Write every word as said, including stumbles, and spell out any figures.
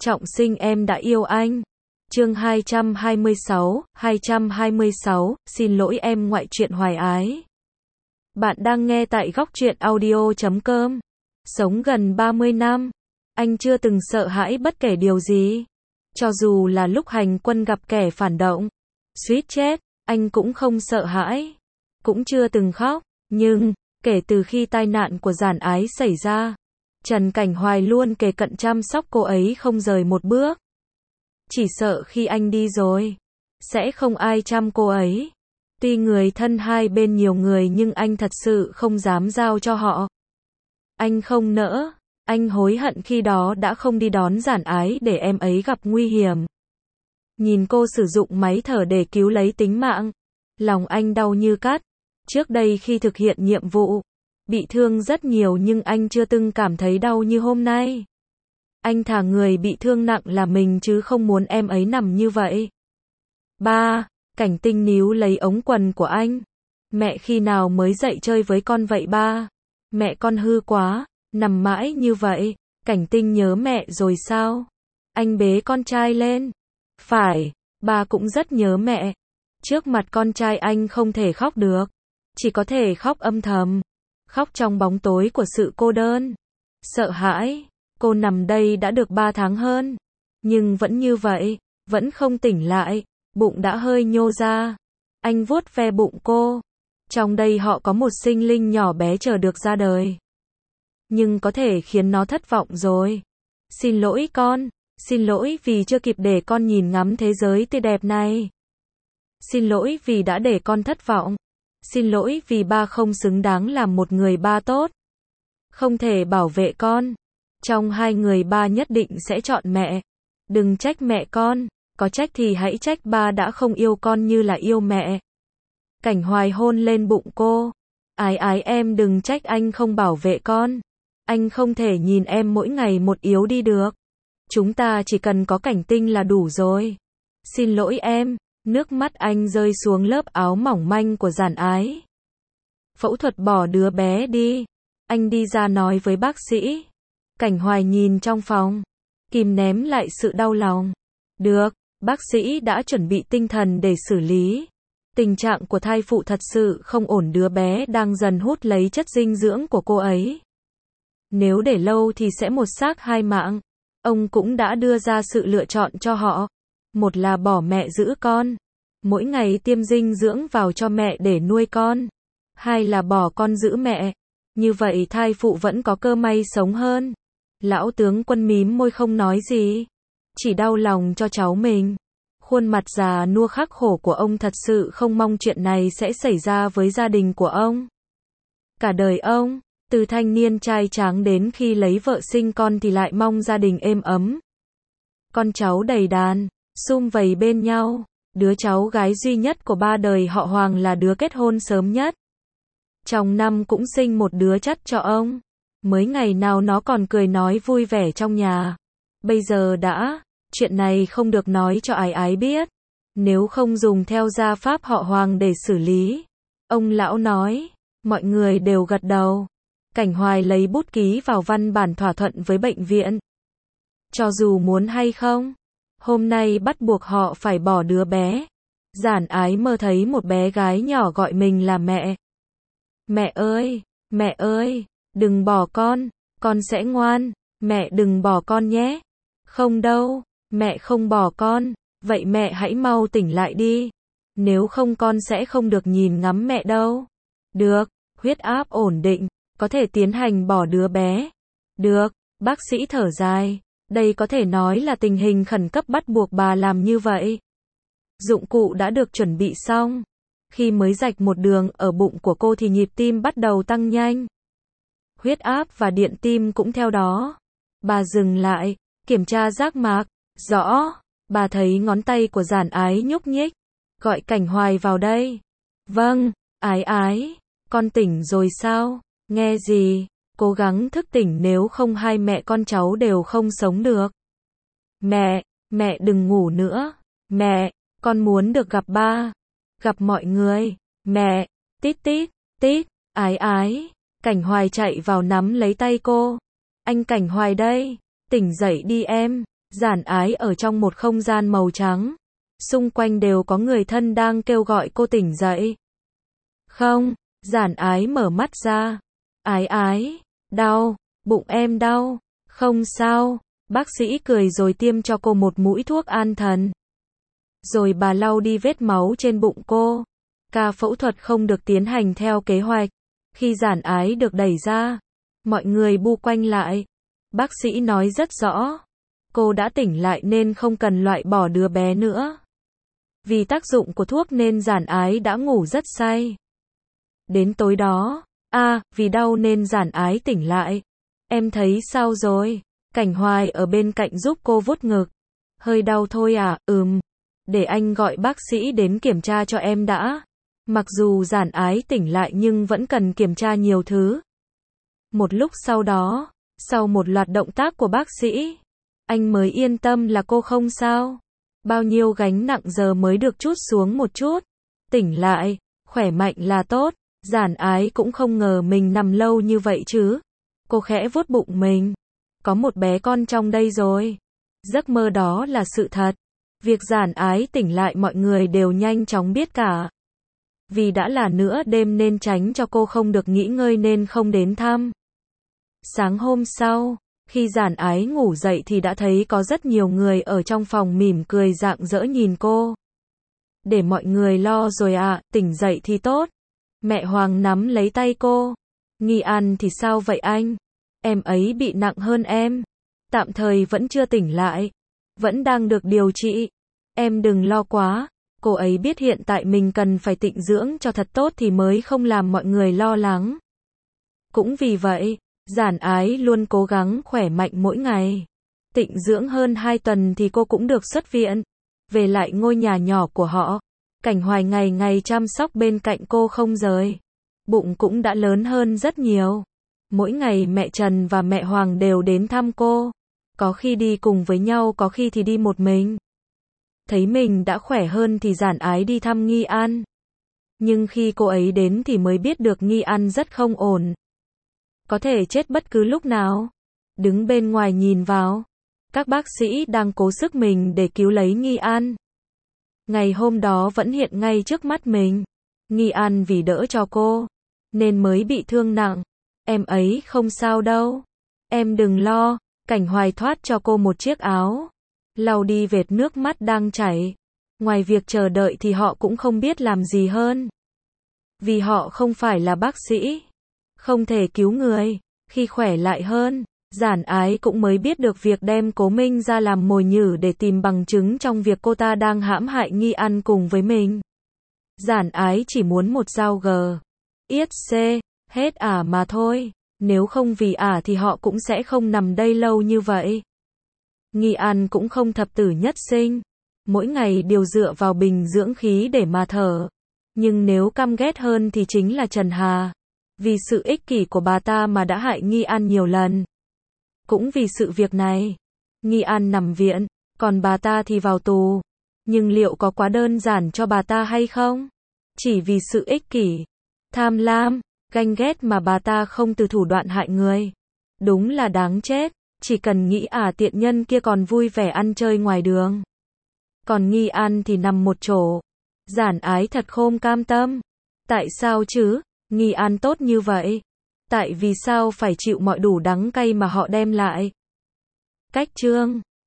Trọng sinh em đã yêu anh. Chương hai trăm hai mươi sáu, hai trăm hai mươi sáu, xin lỗi em ngoại truyện Hoài Ái. Bạn đang nghe tại góc truyện audio chấm com. Sống gần ba mươi năm, anh chưa từng sợ hãi bất kể điều gì. Cho dù là lúc hành quân gặp kẻ phản động, suýt chết, anh cũng không sợ hãi. Cũng chưa từng khóc, nhưng, kể từ khi tai nạn của Giản Ái xảy ra, Trần Cảnh Hoài luôn kề cận chăm sóc cô ấy không rời một bước. Chỉ sợ khi anh đi rồi, sẽ không ai chăm cô ấy. Tuy người thân hai bên nhiều người nhưng anh thật sự không dám giao cho họ. Anh không nỡ, anh hối hận khi đó đã không đi đón Giản Ái để em ấy gặp nguy hiểm. Nhìn cô sử dụng máy thở để cứu lấy tính mạng, lòng anh đau như cắt. Trước đây khi thực hiện nhiệm vụ, bị thương rất nhiều nhưng anh chưa từng cảm thấy đau như hôm nay. Anh thà người bị thương nặng là mình chứ không muốn em ấy nằm như vậy. Ba, Cảnh Tinh níu lấy ống quần của anh. Mẹ khi nào mới dậy chơi với con vậy ba? Mẹ con hư quá, nằm mãi như vậy. Cảnh Tinh nhớ mẹ rồi sao? Anh bế con trai lên. Phải, ba cũng rất nhớ mẹ. Trước mặt con trai anh không thể khóc được. Chỉ có thể khóc âm thầm. Khóc trong bóng tối của sự cô đơn. Sợ hãi. Cô nằm đây đã được ba tháng hơn. Nhưng vẫn như vậy. Vẫn không tỉnh lại. Bụng đã hơi nhô ra. Anh vuốt ve bụng cô. Trong đây họ có một sinh linh nhỏ bé chờ được ra đời. Nhưng có thể khiến nó thất vọng rồi. Xin lỗi con. Xin lỗi vì chưa kịp để con nhìn ngắm thế giới tươi đẹp này. Xin lỗi vì đã để con thất vọng. Xin lỗi vì ba không xứng đáng làm một người ba tốt. Không thể bảo vệ con. Trong hai người ba nhất định sẽ chọn mẹ. Đừng trách mẹ con. Có trách thì hãy trách ba đã không yêu con như là yêu mẹ. Cảnh Hoài hôn lên bụng cô. Ái ái em đừng trách anh không bảo vệ con. Anh không thể nhìn em mỗi ngày một yếu đi được. Chúng ta chỉ cần có Cảnh Tinh là đủ rồi. Xin lỗi em. Nước mắt anh rơi xuống lớp áo mỏng manh của Giản Ái. Phẫu thuật bỏ đứa bé đi. Anh đi ra nói với bác sĩ. Cảnh Hoài nhìn trong phòng. Kìm ném lại sự đau lòng. Được, bác sĩ đã chuẩn bị tinh thần để xử lý. Tình trạng của thai phụ thật sự không ổn, đứa bé đang dần hút lấy chất dinh dưỡng của cô ấy. Nếu để lâu thì sẽ một xác hai mạng. Ông cũng đã đưa ra sự lựa chọn cho họ. Một là bỏ mẹ giữ con. Mỗi ngày tiêm dinh dưỡng vào cho mẹ để nuôi con. Hai là bỏ con giữ mẹ. Như vậy thai phụ vẫn có cơ may sống hơn. Lão tướng quân mím môi không nói gì. Chỉ đau lòng cho cháu mình. Khuôn mặt già nua khắc khổ của ông thật sự không mong chuyện này sẽ xảy ra với gia đình của ông. Cả đời ông, từ thanh niên trai tráng đến khi lấy vợ sinh con thì lại mong gia đình êm ấm. Con cháu đầy đàn, sum vầy bên nhau. Đứa cháu gái duy nhất của ba đời họ Hoàng là đứa kết hôn sớm nhất. Trong năm cũng sinh một đứa chắt cho ông. Mới ngày nào nó còn cười nói vui vẻ trong nhà. Bây giờ đã, chuyện này không được nói cho Ái Ái biết. Nếu không dùng theo gia pháp họ Hoàng để xử lý. Ông lão nói, mọi người đều gật đầu. Cảnh Hoài lấy bút ký vào văn bản thỏa thuận với bệnh viện. Cho dù muốn hay không, hôm nay bắt buộc họ phải bỏ đứa bé. Giản Ái mơ thấy một bé gái nhỏ gọi mình là mẹ. Mẹ ơi, mẹ ơi, đừng bỏ con, con sẽ ngoan, mẹ đừng bỏ con nhé. Không đâu, mẹ không bỏ con, vậy mẹ hãy mau tỉnh lại đi. Nếu không con sẽ không được nhìn ngắm mẹ đâu. Được, huyết áp ổn định, có thể tiến hành bỏ đứa bé. Được, bác sĩ thở dài. Đây có thể nói là tình hình khẩn cấp bắt buộc bà làm như vậy. Dụng cụ đã được chuẩn bị xong. Khi mới rạch một đường ở bụng của cô thì nhịp tim bắt đầu tăng nhanh. Huyết áp và điện tim cũng theo đó. Bà dừng lại, kiểm tra giác mạc. Rõ, bà thấy ngón tay của Giản Ái nhúc nhích. Gọi Cảnh Hoài vào đây. Vâng, Ái Ái, con tỉnh rồi sao? Nghe gì? Cố gắng thức tỉnh nếu không hai mẹ con cháu đều không sống được. Mẹ, mẹ đừng ngủ nữa. Mẹ, con muốn được gặp ba. Gặp mọi người. Mẹ, tít tít, tít, Ái Ái. Cảnh Hoài chạy vào nắm lấy tay cô. Anh Cảnh Hoài đây. Tỉnh dậy đi em. Giản Ái ở trong một không gian màu trắng. Xung quanh đều có người thân đang kêu gọi cô tỉnh dậy. Không, Giản Ái mở mắt ra. Ái ái, đau, bụng em đau. Không sao, bác sĩ cười rồi tiêm cho cô một mũi thuốc an thần. Rồi bà lau đi vết máu trên bụng cô. Ca phẫu thuật không được tiến hành theo kế hoạch. Khi Giản Ái được đẩy ra, mọi người bu quanh lại. Bác sĩ nói rất rõ, cô đã tỉnh lại nên không cần loại bỏ đứa bé nữa. Vì tác dụng của thuốc nên Giản Ái đã ngủ rất say. Đến tối đó, a, à, vì đau nên Giản Ái tỉnh lại. Em thấy sao rồi? Cảnh Hoài ở bên cạnh giúp cô vuốt ngực. Hơi đau thôi à, ừm. Để anh gọi bác sĩ đến kiểm tra cho em đã. Mặc dù Giản Ái tỉnh lại nhưng vẫn cần kiểm tra nhiều thứ. Một lúc sau đó, sau một loạt động tác của bác sĩ, anh mới yên tâm là cô không sao. Bao nhiêu gánh nặng giờ mới được trút xuống một chút. Tỉnh lại, khỏe mạnh là tốt. Giản Ái cũng không ngờ mình nằm lâu như vậy chứ. Cô khẽ vuốt bụng mình. Có một bé con trong đây rồi. Giấc mơ đó là sự thật. Việc Giản Ái tỉnh lại mọi người đều nhanh chóng biết cả. Vì đã là nửa đêm nên tránh cho cô không được nghỉ ngơi nên không đến thăm. Sáng hôm sau, khi Giản Ái ngủ dậy thì đã thấy có rất nhiều người ở trong phòng mỉm cười rạng rỡ nhìn cô. Để mọi người lo rồi ạ, à, tỉnh dậy thì tốt. Mẹ Hoàng nắm lấy tay cô. Nghi An thì sao vậy anh? Em ấy bị nặng hơn em. Tạm thời vẫn chưa tỉnh lại. Vẫn đang được điều trị. Em đừng lo quá. Cô ấy biết hiện tại mình cần phải tịnh dưỡng cho thật tốt thì mới không làm mọi người lo lắng. Cũng vì vậy, Giản Ái luôn cố gắng khỏe mạnh mỗi ngày. Tịnh dưỡng hơn hai tuần thì cô cũng được xuất viện. Về lại ngôi nhà nhỏ của họ. Cảnh Hoài ngày ngày chăm sóc bên cạnh cô không rời. Bụng cũng đã lớn hơn rất nhiều. Mỗi ngày mẹ Trần và mẹ Hoàng đều đến thăm cô. Có khi đi cùng với nhau, có khi thì đi một mình. Thấy mình đã khỏe hơn thì Giản Ái đi thăm Nghi An. Nhưng khi cô ấy đến thì mới biết được Nghi An rất không ổn. Có thể chết bất cứ lúc nào. Đứng bên ngoài nhìn vào. Các bác sĩ đang cố sức mình để cứu lấy Nghi An. Ngày hôm đó vẫn hiện ngay trước mắt mình. Nghi An vì đỡ cho cô, nên mới bị thương nặng. Em ấy không sao đâu. Em đừng lo. Cảnh Hoài thoát cho cô một chiếc áo. Lau đi vệt nước mắt đang chảy. Ngoài việc chờ đợi thì họ cũng không biết làm gì hơn. Vì họ không phải là bác sĩ. Không thể cứu người. Khi khỏe lại hơn, Giản Ái cũng mới biết được việc đem Cố Minh ra làm mồi nhử để tìm bằng chứng trong việc cô ta đang hãm hại Nghi An cùng với mình. Giản Ái chỉ muốn một dao gờ. Yết xê, hết ả mà thôi. Nếu không vì ả thì họ cũng sẽ không nằm đây lâu như vậy. Nghi An cũng không thập tử nhất sinh. Mỗi ngày đều dựa vào bình dưỡng khí để mà thở. Nhưng nếu căm ghét hơn thì chính là Trần Hà. Vì sự ích kỷ của bà ta mà đã hại Nghi An nhiều lần. Cũng vì sự việc này, Nghi An nằm viện, còn bà ta thì vào tù. Nhưng liệu có quá đơn giản cho bà ta hay không? Chỉ vì sự ích kỷ, tham lam, ganh ghét mà bà ta không từ thủ đoạn hại người. Đúng là đáng chết, chỉ cần nghĩ à tiện nhân kia còn vui vẻ ăn chơi ngoài đường. Còn Nghi An thì nằm một chỗ. Giản Ái thật không cam tâm. Tại sao chứ? Nghi An tốt như vậy. Tại vì sao phải chịu mọi đủ đắng cay mà họ đem lại? Cách chương